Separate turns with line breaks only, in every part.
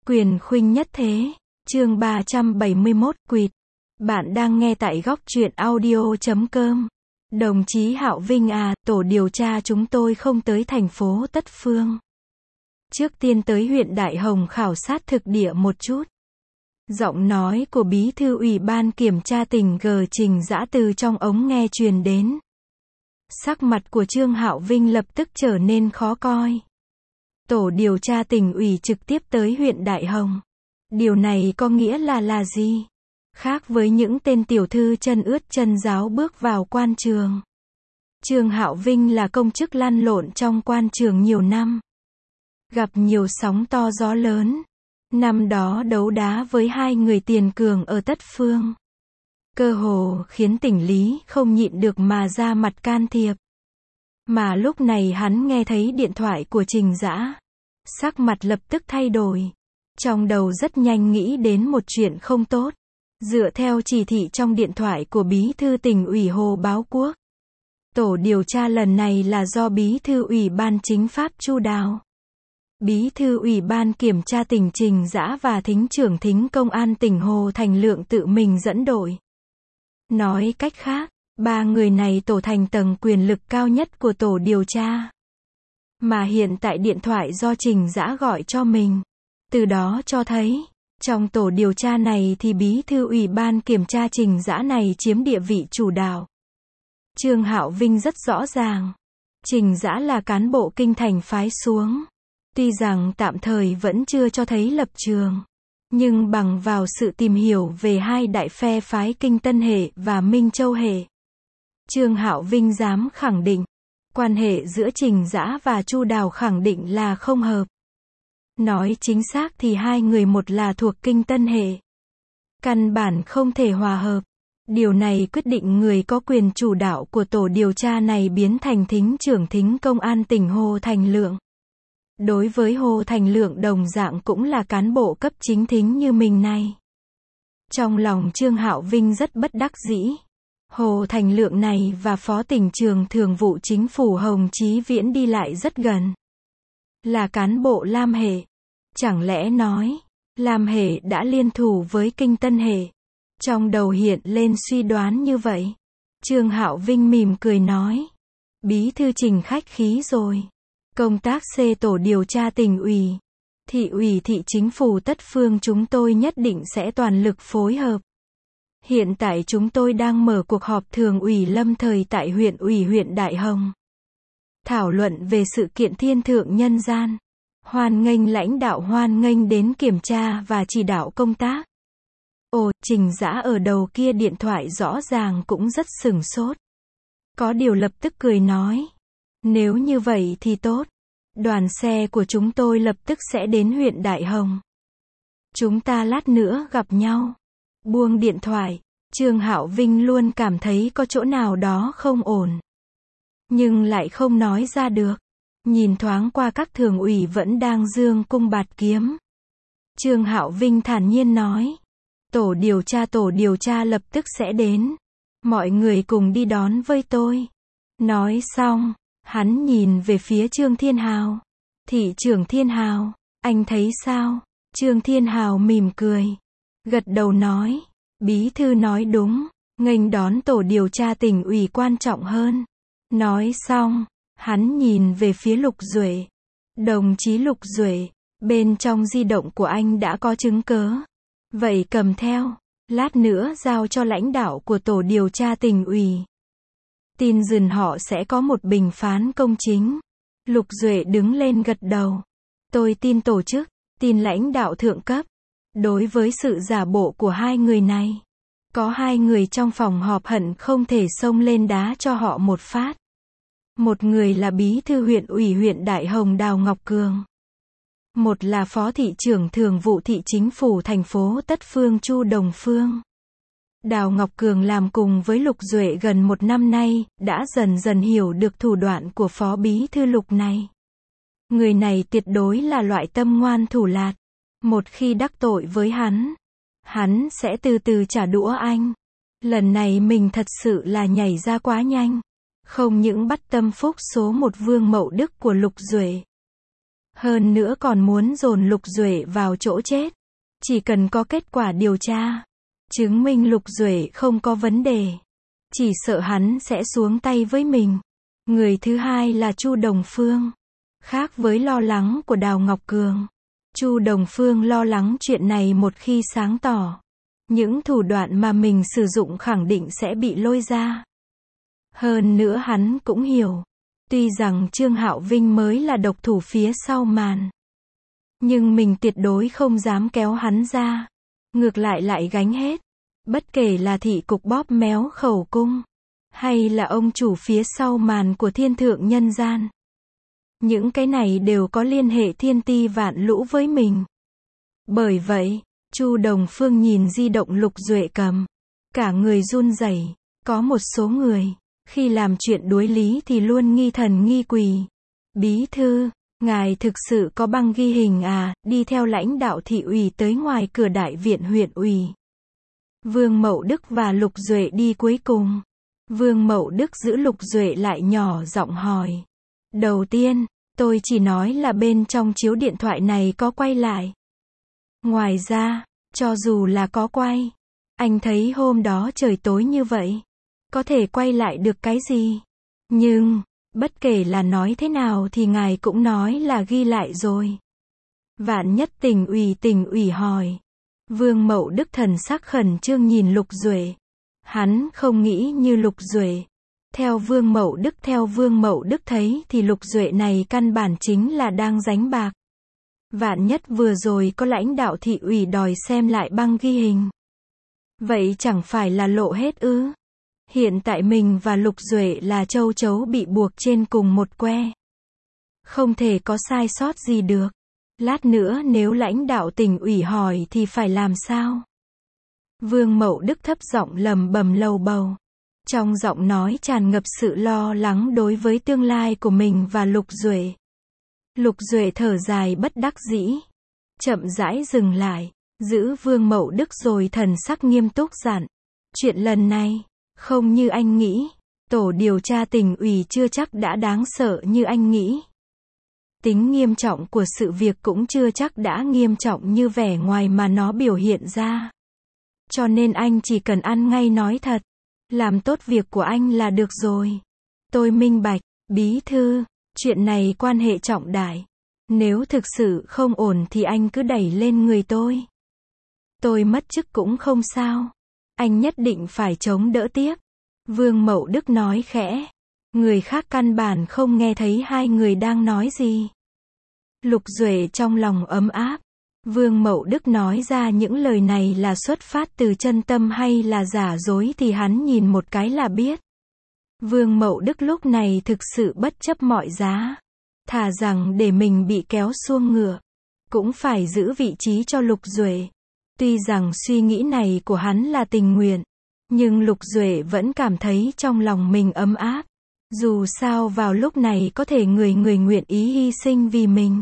Quyền khuynh nhất thế. Chương 371 Quỵt. Bạn đang nghe tại góc truyện audio.com. Đồng chí Hạo Vinh à, tổ điều tra chúng tôi không tới thành phố Tất Phương. Trước tiên tới huyện Đại Hồng khảo sát thực địa một chút. Giọng nói của bí thư ủy ban kiểm tra tỉnh G Trình Dã từ trong ống nghe truyền đến. Sắc mặt của Trương Hạo Vinh lập tức trở nên khó coi. Tổ điều tra tỉnh ủy trực tiếp tới huyện Đại Hồng. Điều này có nghĩa là gì? Khác với những tên tiểu thư chân ướt chân ráo bước vào quan trường. Trương Hạo Vinh là công chức lăn lộn trong quan trường nhiều năm. Gặp nhiều sóng to gió lớn. Năm đó đấu đá với hai người tiền cường ở Tất Phương. Cơ hồ khiến tỉnh Lý không nhịn được mà ra mặt can thiệp. Mà lúc này hắn nghe thấy điện thoại của Trình Dã. Sắc mặt lập tức thay đổi. Trong đầu rất nhanh nghĩ đến một chuyện không tốt. Dựa theo chỉ thị trong điện thoại của bí thư tỉnh ủy Hồ Báo Quốc. Tổ điều tra lần này là do bí thư ủy ban chính pháp Chu Đào. Bí thư ủy ban kiểm tra tỉnh Trình Dã và thính trưởng thính công an tỉnh Hồ Thành Lượng tự mình dẫn đội. Nói cách khác, ba người này tổ thành tầng quyền lực cao nhất của tổ điều tra. Mà hiện tại điện thoại do Trình Dã gọi cho mình. Từ đó cho thấy, trong tổ điều tra này thì bí thư ủy ban kiểm tra Trình Dã này chiếm địa vị chủ đạo. Trương Hạo Vinh rất rõ ràng. Trình Dã là cán bộ kinh thành phái xuống. Tuy rằng tạm thời vẫn chưa cho thấy lập trường. Nhưng bằng vào sự tìm hiểu về hai đại phe phái Kinh Tân hệ và Minh Châu hệ. Trương Hạo Vinh dám khẳng định. Quan hệ giữa Trình Dã và Chu Đào khẳng định là không hợp. Nói chính xác thì hai người một là thuộc Kinh Tân hệ. Căn bản không thể hòa hợp. Điều này quyết định người có quyền chủ đạo của tổ điều tra này biến thành thính trưởng thính công an tỉnh Hồ Thành Lượng. Đối với Hồ Thành Lượng đồng dạng cũng là cán bộ cấp chính thính như mình này. Trong lòng Trương Hạo Vinh rất bất đắc dĩ. Hồ Thành Lượng này và Phó tỉnh trưởng thường vụ chính phủ Hồng Chí Viễn đi lại rất gần. Là cán bộ Lam hệ. Chẳng lẽ nói, Lam hệ đã liên thủ với Kinh Tân hệ. Trong đầu hiện lên suy đoán như vậy. Trương Hạo Vinh mỉm cười nói. Bí thư Trình khách khí rồi. Công tác C tổ điều tra tỉnh ủy, thị ủy thị chính phủ Tất Phương chúng tôi nhất định sẽ toàn lực phối hợp. Hiện tại chúng tôi đang mở cuộc họp thường ủy lâm thời tại huyện ủy huyện Đại Hồng. Thảo luận về sự kiện thiên thượng nhân gian. Hoan nghênh lãnh đạo hoan nghênh đến kiểm tra và chỉ đạo công tác. Ồ, Trình Dã ở đầu kia điện thoại rõ ràng cũng rất sửng sốt. Có điều lập tức cười nói. Nếu như vậy thì tốt. Đoàn xe của chúng tôi lập tức sẽ đến huyện Đại Hồng. Chúng ta lát nữa gặp nhau. Buông điện thoại, Trương Hạo Vinh luôn cảm thấy có chỗ nào đó không ổn. Nhưng lại không nói ra được. Nhìn thoáng qua các thường ủy vẫn đang dương cung bạt kiếm. Trương Hạo Vinh thản nhiên nói. Tổ điều tra lập tức sẽ đến. Mọi người cùng đi đón với tôi. Nói xong. Hắn nhìn về phía Trương Thiên Hào. Thị trưởng Thiên Hào, anh thấy sao? Trương Thiên Hào mỉm cười. Gật đầu nói. Bí thư nói đúng. Nghênh đón tổ điều tra tỉnh ủy quan trọng hơn. Nói xong, hắn nhìn về phía Lục Duệ. Đồng chí Lục Duệ, bên trong di động của anh đã có chứng cớ. Vậy cầm theo. Lát nữa giao cho lãnh đạo của tổ điều tra tỉnh ủy. Tin dừng họ sẽ có một bình phán công chính. Lục Duệ đứng lên gật đầu. Tôi tin tổ chức, tin lãnh đạo thượng cấp. Đối với sự giả bộ của hai người này, có hai người trong phòng họp hận không thể xông lên đá cho họ một phát. Một người là bí thư huyện ủy huyện Đại Hồng Đào Ngọc Cường. Một là phó thị trưởng thường vụ thị chính phủ thành phố Tất Phương Chu Đồng Phương. Đào Ngọc Cường làm cùng với Lục Duệ gần một năm nay, đã dần dần hiểu được thủ đoạn của phó bí thư Lục này. Người này tuyệt đối là loại tâm ngoan thủ lạt. Một khi đắc tội với hắn sẽ từ từ trả đũa anh. Lần này mình thật sự là nhảy ra quá nhanh. Không những bắt tâm phúc số một Vương Mậu Đức của Lục Duệ. Hơn nữa còn muốn dồn Lục Duệ vào chỗ chết. Chỉ cần có kết quả điều tra, chứng minh Lục Duệ không có vấn đề, chỉ sợ hắn sẽ xuống tay với mình. Người thứ hai là Chu Đồng Phương. Khác với lo lắng của Đào Ngọc Cường, Chu Đồng Phương lo lắng chuyện này một khi sáng tỏ, những thủ đoạn mà mình sử dụng khẳng định sẽ bị lôi ra. Hơn nữa hắn cũng hiểu, tuy rằng Trương Hạo Vinh mới là độc thủ phía sau màn, nhưng mình tuyệt đối không dám kéo hắn ra, ngược lại gánh hết. Bất kể là thị cục bóp méo khẩu cung, hay là ông chủ phía sau màn của thiên thượng nhân gian, những cái này đều có liên hệ thiên ti vạn lũ với mình. Bởi vậy, Chu Đồng Phương nhìn di động Lục Duệ cầm, cả người run rẩy. Có một số người, khi làm chuyện đối lý thì luôn nghi thần nghi quỷ. Bí thư, ngài thực sự có băng ghi hình à? Đi theo lãnh đạo thị ủy tới ngoài cửa đại viện huyện ủy. Vương Mậu Đức và Lục Duệ đi cuối cùng. Vương Mậu Đức giữ Lục Duệ lại nhỏ giọng hỏi. Đầu tiên, tôi chỉ nói là bên trong chiếu điện thoại này có quay lại. Ngoài ra, cho dù là có quay, anh thấy hôm đó trời tối như vậy, có thể quay lại được cái gì? Nhưng, bất kể là nói thế nào thì ngài cũng nói là ghi lại rồi. Vạn nhất tỉnh ủy hỏi. Vương Mậu Đức thần sắc khẩn trương nhìn Lục Duệ. Hắn không nghĩ như Lục Duệ. Theo Vương Mậu Đức thấy thì Lục Duệ này căn bản chính là đang đánh bạc. Vạn nhất vừa rồi có lãnh đạo thị ủy đòi xem lại băng ghi hình, vậy chẳng phải là lộ hết ư? Hiện tại mình và Lục Duệ là châu chấu bị buộc trên cùng một que, không thể có sai sót gì được. Lát nữa nếu lãnh đạo tỉnh ủy hỏi thì phải làm sao? Vương Mậu Đức thấp giọng lẩm bẩm lầu bầu, trong giọng nói tràn ngập sự lo lắng đối với tương lai của mình và Lục Duệ. Lục Duệ thở dài bất đắc dĩ, chậm rãi dừng lại, giữ Vương Mậu Đức rồi thần sắc nghiêm túc dặn. Chuyện lần này, không như anh nghĩ, tổ điều tra tỉnh ủy chưa chắc đã đáng sợ như anh nghĩ. Tính nghiêm trọng của sự việc cũng chưa chắc đã nghiêm trọng như vẻ ngoài mà nó biểu hiện ra. Cho nên anh chỉ cần ăn ngay nói thật, làm tốt việc của anh là được rồi. Tôi minh bạch, bí thư, chuyện này quan hệ trọng đại. Nếu thực sự không ổn thì anh cứ đẩy lên người tôi. Tôi mất chức cũng không sao. Anh nhất định phải chống đỡ tiếp. Vương Mậu Đức nói khẽ. Người khác căn bản không nghe thấy hai người đang nói gì. Lục Duệ trong lòng ấm áp. Vương Mậu Đức nói ra những lời này là xuất phát từ chân tâm hay là giả dối thì hắn nhìn một cái là biết. Vương Mậu Đức lúc này thực sự bất chấp mọi giá. Thà rằng để mình bị kéo xuông ngựa, cũng phải giữ vị trí cho Lục Duệ. Tuy rằng suy nghĩ này của hắn là tình nguyện, nhưng Lục Duệ vẫn cảm thấy trong lòng mình ấm áp. Dù sao vào lúc này có thể người nguyện ý hy sinh vì mình,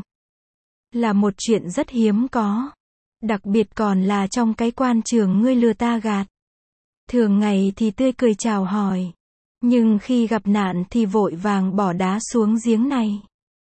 là một chuyện rất hiếm có. Đặc biệt còn là trong cái quan trường ngươi lừa ta gạt. Thường ngày thì tươi cười chào hỏi, nhưng khi gặp nạn thì vội vàng bỏ đá xuống giếng này.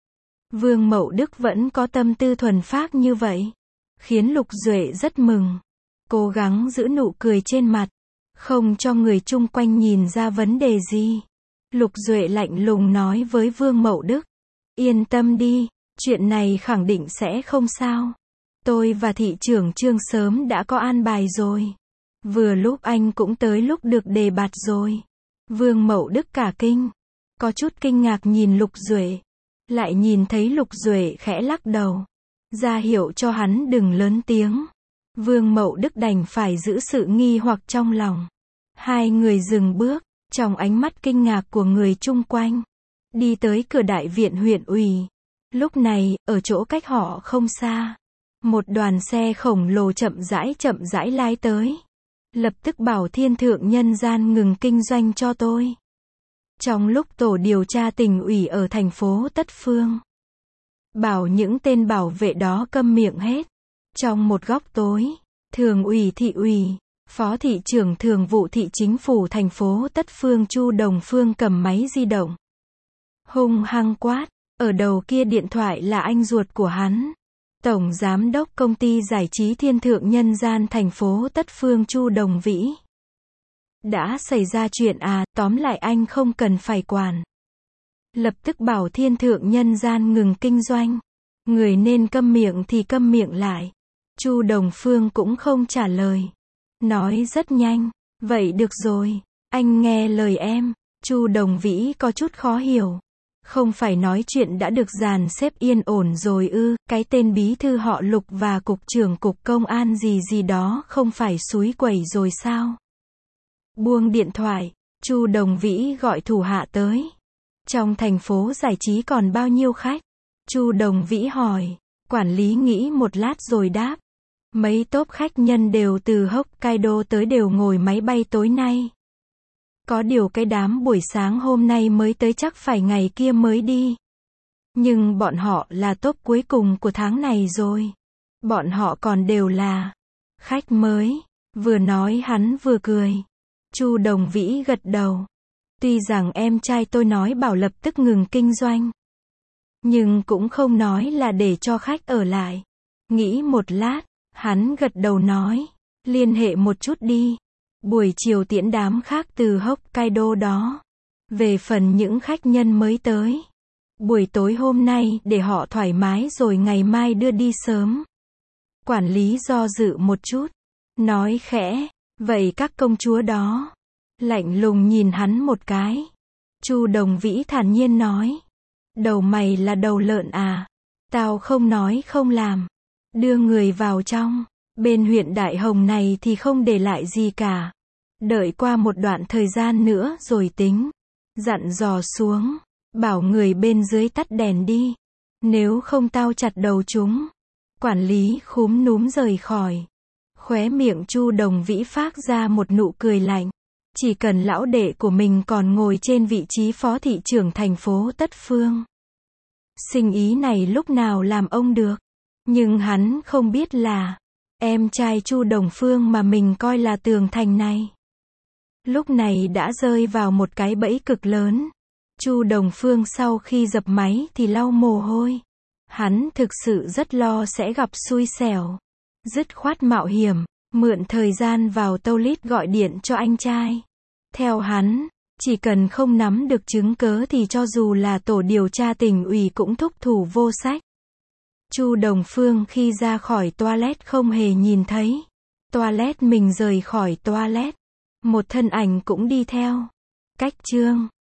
Vương Mậu Đức vẫn có tâm tư thuần phác như vậy, khiến Lục Duệ rất mừng. Cố gắng giữ nụ cười trên mặt, không cho người chung quanh nhìn ra vấn đề gì. Lục Duệ lạnh lùng nói với Vương Mậu Đức. Yên tâm đi, chuyện này khẳng định sẽ không sao. Tôi và thị trưởng Trương sớm đã có an bài rồi. Vừa lúc anh cũng tới lúc được đề bạt rồi. Vương Mậu Đức cả kinh, có chút kinh ngạc nhìn Lục Duệ. Lại nhìn thấy Lục Duệ khẽ lắc đầu, ra hiệu cho hắn đừng lớn tiếng. Vương Mậu Đức đành phải giữ sự nghi hoặc trong lòng. Hai người dừng bước, trong ánh mắt kinh ngạc của người chung quanh, đi tới cửa đại viện huyện ủy. Lúc này, ở chỗ cách họ không xa, một đoàn xe khổng lồ chậm rãi lái tới. Lập tức bảo thiên thượng nhân gian ngừng kinh doanh cho tôi. Trong lúc tổ điều tra tỉnh ủy ở thành phố Tất Phương, bảo những tên bảo vệ đó câm miệng hết. Trong một góc tối, thường ủy thị ủy, phó thị trưởng thường vụ thị chính phủ thành phố Tất Phương Chu Đồng Phương cầm máy di động, hung hăng quát, Ở đầu kia điện thoại là anh ruột của hắn. Tổng giám đốc công ty giải trí Thiên Thượng Nhân Gian thành phố Tất Phương Chu Đồng Vĩ. Đã xảy ra chuyện à, tóm lại anh không cần phải quản. Lập tức bảo Thiên Thượng Nhân Gian ngừng kinh doanh. Người nên câm miệng thì câm miệng lại. Chu Đồng Phương cũng không trả lời. Nói rất nhanh. Vậy được rồi. Anh nghe lời em. Chu Đồng Vĩ có chút khó hiểu. Không phải nói chuyện đã được dàn xếp yên ổn rồi ư, cái tên bí thư họ Lục và cục trưởng cục công an gì gì đó không phải xúi quẩy rồi sao? Buông điện thoại, Chu Đồng Vĩ gọi thủ hạ tới. Trong thành phố giải trí còn bao nhiêu khách? Chu Đồng Vĩ hỏi. Quản lý nghĩ một lát rồi đáp. Mấy tốp khách nhân đều từ Hokkaido tới, đều ngồi máy bay tối nay. Có điều cái đám buổi sáng hôm nay mới tới chắc phải ngày kia mới đi. Nhưng bọn họ là tốp cuối cùng của tháng này rồi. Bọn họ còn đều là khách mới. Vừa nói hắn vừa cười. Chu Đồng Vĩ gật đầu. Tuy rằng em trai tôi nói bảo lập tức ngừng kinh doanh, nhưng cũng không nói là để cho khách ở lại. Nghĩ một lát, hắn gật đầu nói. Liên hệ một chút đi. Buổi chiều tiễn đám khác từ Hokkaido đó. Về phần những khách nhân mới tới, buổi tối hôm nay để họ thoải mái rồi ngày mai đưa đi sớm. Quản lý do dự một chút. Nói khẽ. Vậy các công chúa đó? Lạnh lùng nhìn hắn một cái. Chu Đồng Vĩ thản nhiên nói. Đầu mày là đầu lợn à? Tao không nói không làm. Đưa người vào trong. Bên huyện Đại Hồng này thì không để lại gì cả. Đợi qua một đoạn thời gian nữa rồi tính. Dặn dò xuống. Bảo người bên dưới tắt đèn đi. Nếu không tao chặt đầu chúng. Quản lý khúm núm rời khỏi. Khóe miệng Chu Đồng Vĩ phát ra một nụ cười lạnh. Chỉ cần lão đệ của mình còn ngồi trên vị trí phó thị trưởng thành phố Tất Phương, sinh ý này lúc nào làm ông được. Nhưng hắn không biết là em trai Chu Đồng Phương mà mình coi là tường thành này, lúc này đã rơi vào một cái bẫy cực lớn. Chu Đồng Phương sau khi dập máy thì lau mồ hôi. Hắn thực sự rất lo sẽ gặp xui xẻo. Dứt khoát mạo hiểm, mượn thời gian vào toilet gọi điện cho anh trai. Theo hắn, chỉ cần không nắm được chứng cớ thì cho dù là tổ điều tra tỉnh ủy cũng thúc thủ vô sách. Chu Đồng Phương khi ra khỏi toilet không hề nhìn thấy. Toilet mình rời khỏi toilet. Một thân ảnh cũng đi theo. Cách chương